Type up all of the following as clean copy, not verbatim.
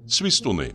Свистуны.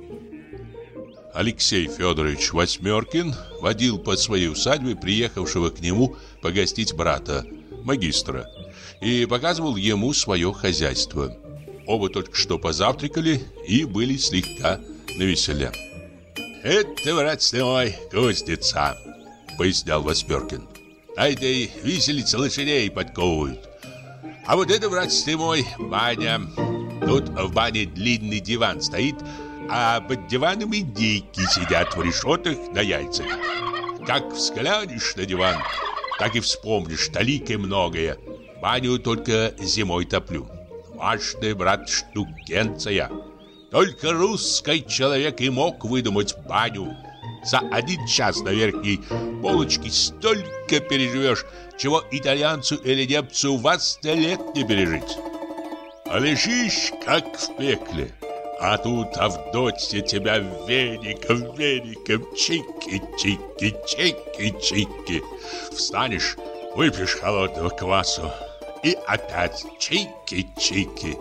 Алексей Федорович Восьмеркин водил по своей усадьбе приехавшего к нему погостить брата, магистра, и показывал ему свое хозяйство. Оба только что позавтракали и были слегка навеселе. «Это, брат мой, кузница», — пояснял Восьмеркин. «А этой виселице лошадей подковывают. А вот это, брат мой, баня. Тут в бане длинный диван стоит, а под диваном индейки сидят в решетах на яйцах. Как взглянешь на диван, так и вспомнишь таликой многое. Баню только зимой топлю. Важная, брат, штукенция. Только русский человек и мог выдумать баню. За 1 час на верхней полочке столько переживешь, чего итальянцу или немцу в 100 лет не пережить. А лежишь, как в пекле. А тут Авдотья тебя веником, чики-чики, чики-чики. Встанешь, выпьешь холодного квасу и опять чики-чики.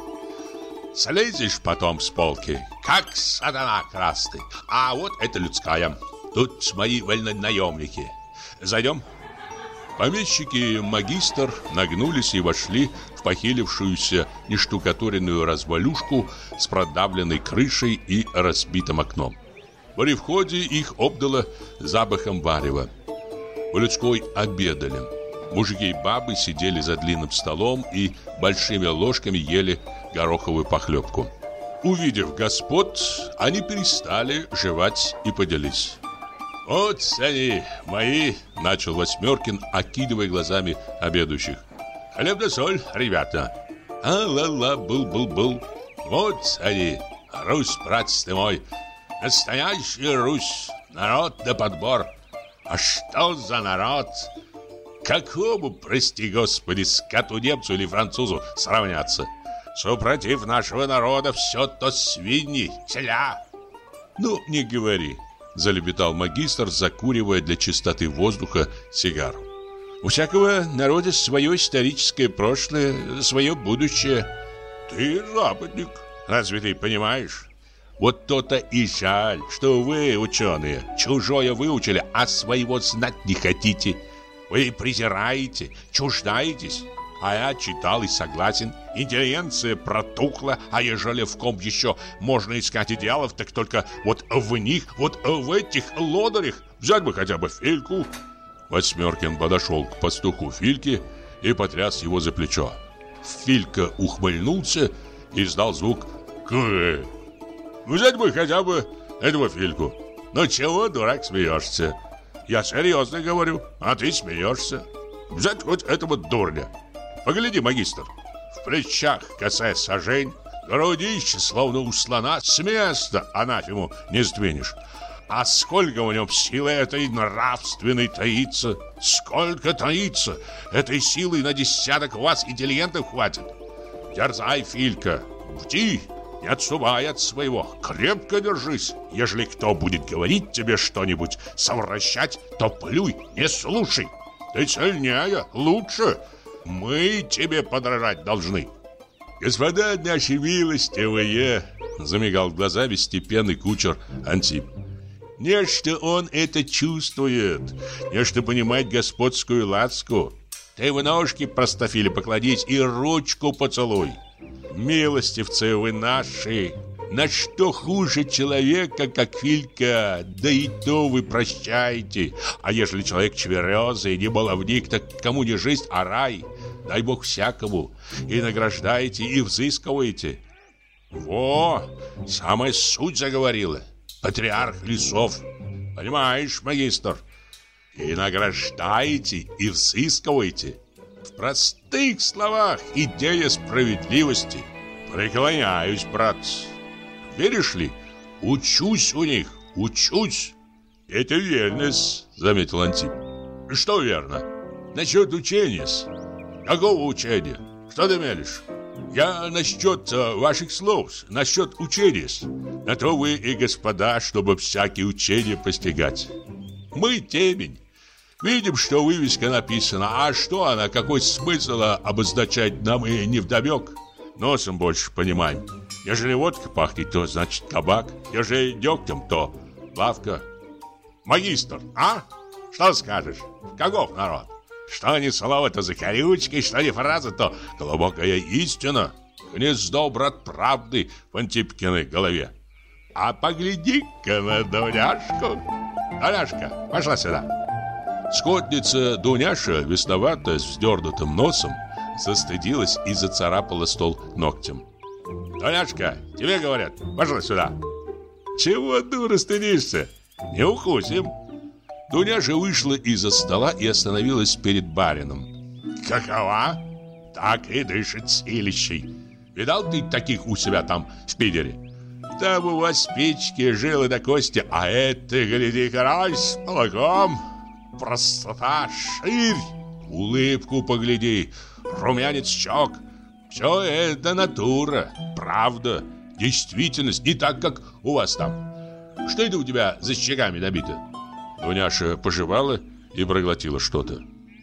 Слезешь потом с полки, как сатана красный. А вот это людская. Тут мои вольнонаемники. Зайдем? Помещики и магистр нагнулись и вошли в похилившуюся нештукатуренную развалюшку с продавленной крышей и разбитым окном. При входе их обдало запахом варева. В людской обедали. Мужики и бабы сидели за длинным столом и большими ложками ели гороховую похлебку. Увидев господ, они перестали жевать и поделись. «Вот они, мои!» — начал Восьмеркин, окидывая глазами обедающих. «Хлеб да соль, ребята! А-ла-ла, был-был-был! Вот они, Русь, братец ты мой! Настоящая Русь! Народ да подбор! А что за народ? Какому, прости господи, скоту, немцу или французу сравняться? Супротив нашего народа все то свиньи, теля!» «Ну, не говори!» — залепетал магистр, закуривая для чистоты воздуха сигару. «У всякого народа свое историческое прошлое, свое будущее. Ты западник, разве ты понимаешь? Вот то-то и жаль, что вы, ученые, чужое выучили, а своего знать не хотите. Вы презираете, чуждаетесь. А я читал и согласен. Интеллигенция протухла, а ежели в ком еще можно искать идеалов, так только вот в них, вот в этих лодырях. Взять бы хотя бы Фильку». Восьмеркин подошел к пастуху Фильки и потряс его за плечо. Филька ухмыльнулся и издал звук «Кэ». «Взять бы хотя бы этого Фильку. Ну чего, дурак, смеешься? Я серьезно говорю, а ты смеешься. Взять хоть этого дурня. Погляди, магистр, в плечах косая сажень, грудище, словно у слона, с места анафему не сдвинешь. А сколько в нем силы этой нравственной таится, сколько таится, этой силы на десяток вас интеллигентов хватит. Дерзай, Филька, бди, не отступай от своего, крепко держись. Ежели кто будет говорить тебе что-нибудь, совращать, то плюй, не слушай. Ты сильнее, лучше. Мы тебе подражать должны». «Господа наши милостивые!» — замигал глазами степенный кучер Антип. «Нечто он это чувствует, нечто понимает господскую ласку. Ты в ножки, простофили, покладись и ручку поцелуй. Милостивцы вы наши! На что хуже человека, как Филька, да и то вы прощаете. А ежели человек чверезый, не баловник, так кому не жизнь, а рай. Дай Бог всякому. И награждаете, и взыскиваете». «Во, самая суть заговорила. Патриарх лесов. Понимаешь, магистр? И награждаете, и взыскиваете. В простых словах идея справедливости. Преклоняюсь, брат. Веришь ли? Учусь у них, учусь». «Это верно-с», заметил Антип. «Что верно? Насчет учения-с. Какого учения? Что ты мелешь?» «Я насчет ваших слов, насчет учения-с. На то вы и господа, чтобы всякие учения постигать. Мы темень. Видим, что вывеска написана, а что она, какой смысл обозначать нам и невдомек. Носом больше понимаем. Ежели водка пахнет, то значит кабак. Ежели дегтем, то лавка. Магистр, а? Что скажешь? Каков народ? Что ни слово, то закорючки, что ни фраза, то глубокая истина. Гнездо, брат, правды в Антипкиной голове. А погляди-ка на Дуняшку. Дуняшка, пошла сюда. Скотница Дуняша, весноватая, с вздернутым носом, застыдилась и зацарапала стол ногтем. Дуняшка, тебе говорят, пошла сюда. Чего, дура, стыдишься? Не укусим. Дуняша вышла из-за стола и остановилась перед барином. Какова? Так и дышит силищей. Видал ты таких у себя там в Питере? Там у вас печки, жилы до кости, а это, гляди, карась с молоком. Простота, ширь, улыбку погляди, румянец щек. Все это натура, правда, действительность, не так, как у вас там. Что это у тебя за щеками набито? Дуняша пожевала и проглотила что-то.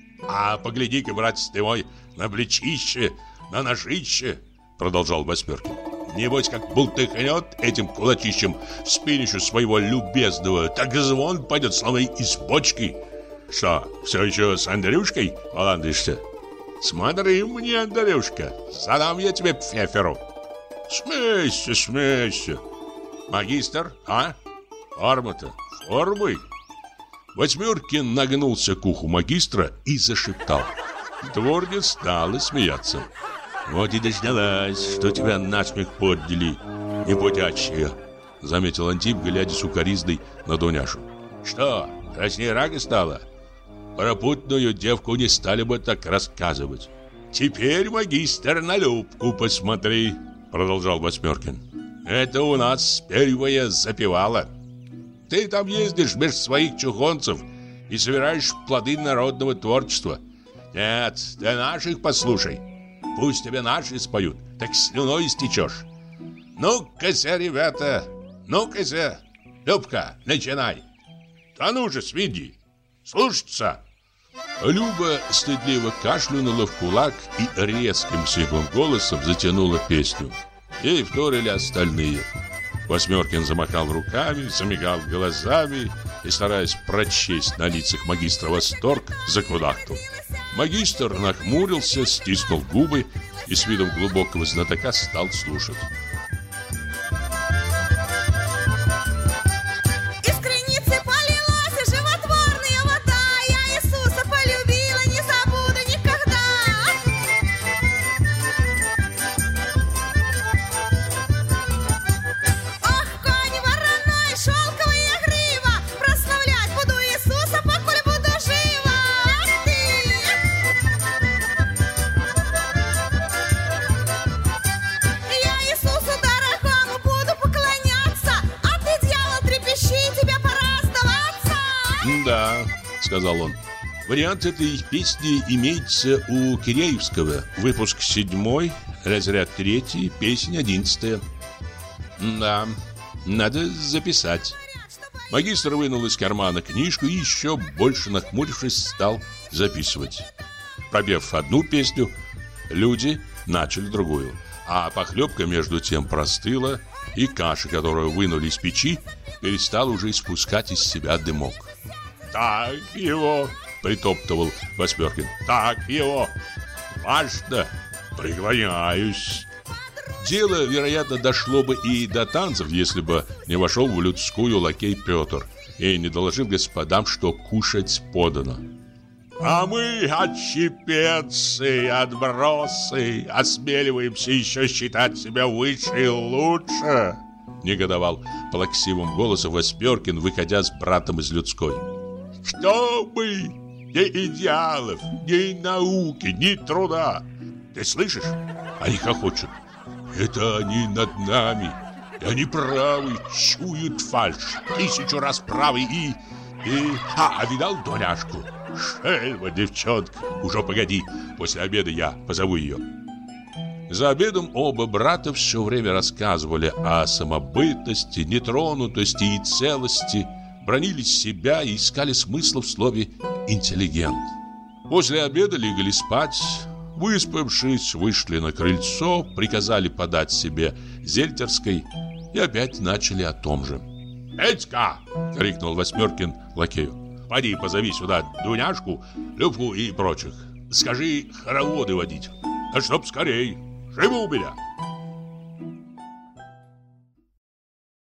А погляди-ка, братец ты мой, на плечище, на ножище, продолжал Восьмеркин. Небось, как бултыхнет этим кулачищем в спинищу своего любезного, так звон пойдет словно из бочки. Что, все еще с Андрюшкой баландишься? Смотри мне, Андрюшка, задам я тебе пфеферу. Смейся, смейся. Магистр, а? Форма-то, формы. Восьмеркин нагнулся к уху магистра и зашептал. Дворня стала смеяться. Вот и дождалась, что тебя насмех подняли, непутячая, заметил Антип, глядя с укоризной на Дуняшу. Что, краснее рага стала? Про путную девку не стали бы так рассказывать. Теперь, магистр, на Любку посмотри, продолжал Восьмеркин. Это у нас первая запевала. Ты там ездишь меж своих чухонцев и собираешь плоды народного творчества. Нет, ты наших послушай. Пусть тебе наши споют, так слюной истечешь. Ну-ка-ся, ребята, ну-ка-ся. Любка, начинай. Да ну же, сведи. Слушаться. Люба стыдливо кашлянула в кулак и резким сиплым голосом затянула песню. Ей вторили остальные. Восьмеркин замахал руками, замигал глазами и, стараясь прочесть на лицах магистра восторг, закудахтал. Магистр нахмурился, стиснул губы и с видом глубокого знатока стал слушать. Да, сказал он. Вариант этой песни имеется у Киреевского. Выпуск 7, разряд 3, песня 11. Да, надо записать. Магистр вынул из кармана книжку и еще больше нахмурившись стал записывать. Пропев одну песню, люди начали другую. А похлебка между тем простыла, и каша, которую вынули из печи, перестала уже испускать из себя дымок. «Так его!» — притоптывал Восьмеркин. «Так его! Важно! Преклоняюсь!» Дело, вероятно, дошло бы и до танцев, если бы не вошел в людскую лакей Петр и не доложил господам, что кушать подано. «А мы, отщепенцы, отбросы, осмеливаемся еще считать себя выше и лучше!» — негодовал плаксивым голосом Восьмеркин, выходя с братом из людской. «Что мы? Ни идеалов, ни науки, ни труда! Ты слышишь? Они хохочут. Это они над нами. И они правы, чуют фальшь. 1000 раз правы и... А видал Дуняшку? Шельма, девчонка. Уже погоди, после обеда я позову ее». За обедом оба брата все время рассказывали о самобытности, нетронутости и целости, бранили себя и искали смысла в слове «интеллигент». После обеда легли спать. Выспавшись, вышли на крыльцо, приказали подать себе Зельтерской и опять начали о том же. «Петька!» — крикнул Восьмеркин лакею. «Поди позови сюда Дуняшку, Любку и прочих. Скажи хороводы водить. А чтоб скорей. Живо у меня!»